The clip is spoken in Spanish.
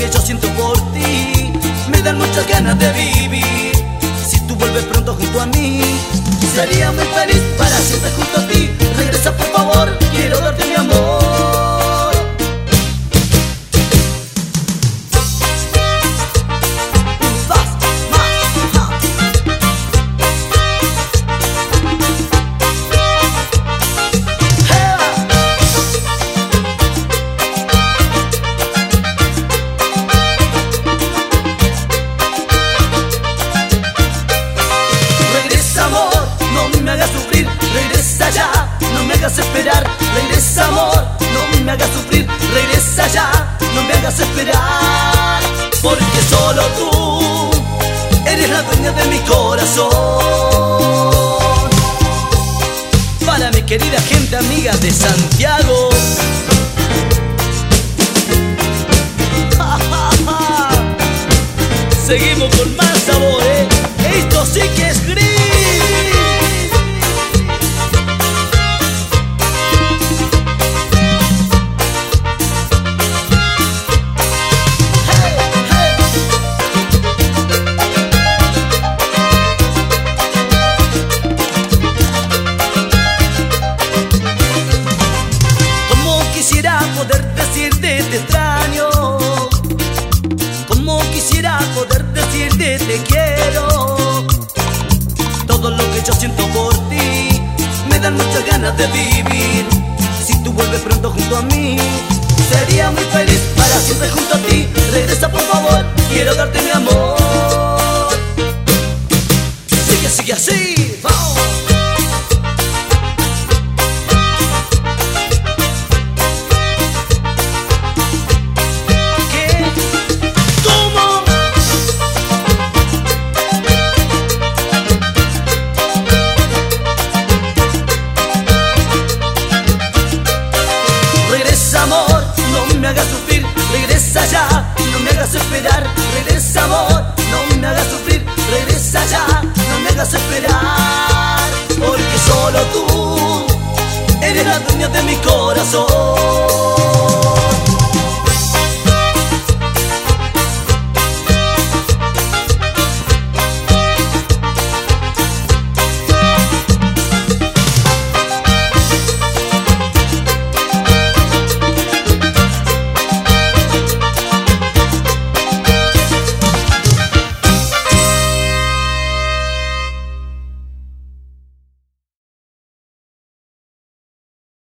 que yo siento por ti me dan muchas ganas de vivir. Si tú vuelves pronto junto a mí, sería muy feliz para siempre junto a ti. Regresa por favor, quiero darte mi amor. Regresa ya, no me hagas esperar. Regresa amor, no me hagas sufrir. Regresa ya, no me hagas esperar. Porque solo tú eres la dueña de mi corazón. Para mi querida gente amiga de Santiago. Seguimos con más sabor, esto sí que es gris. Quisiera poder decirte te extraño, como quisiera poder decirte te quiero. Todo lo que yo siento por ti me dan muchas ganas de vivir. Si tú vuelves pronto junto a mí, sería muy feliz para siempre junto a ti. Regresa por favor, quiero darte mi amor. Sigue, sigue así, vamos. Amor, no me hagas sufrir, regresa ya, no me hagas esperar. Regresa amor, no me hagas sufrir, regresa ya, no me hagas esperar. Porque solo tú eres la dueña de mi corazón.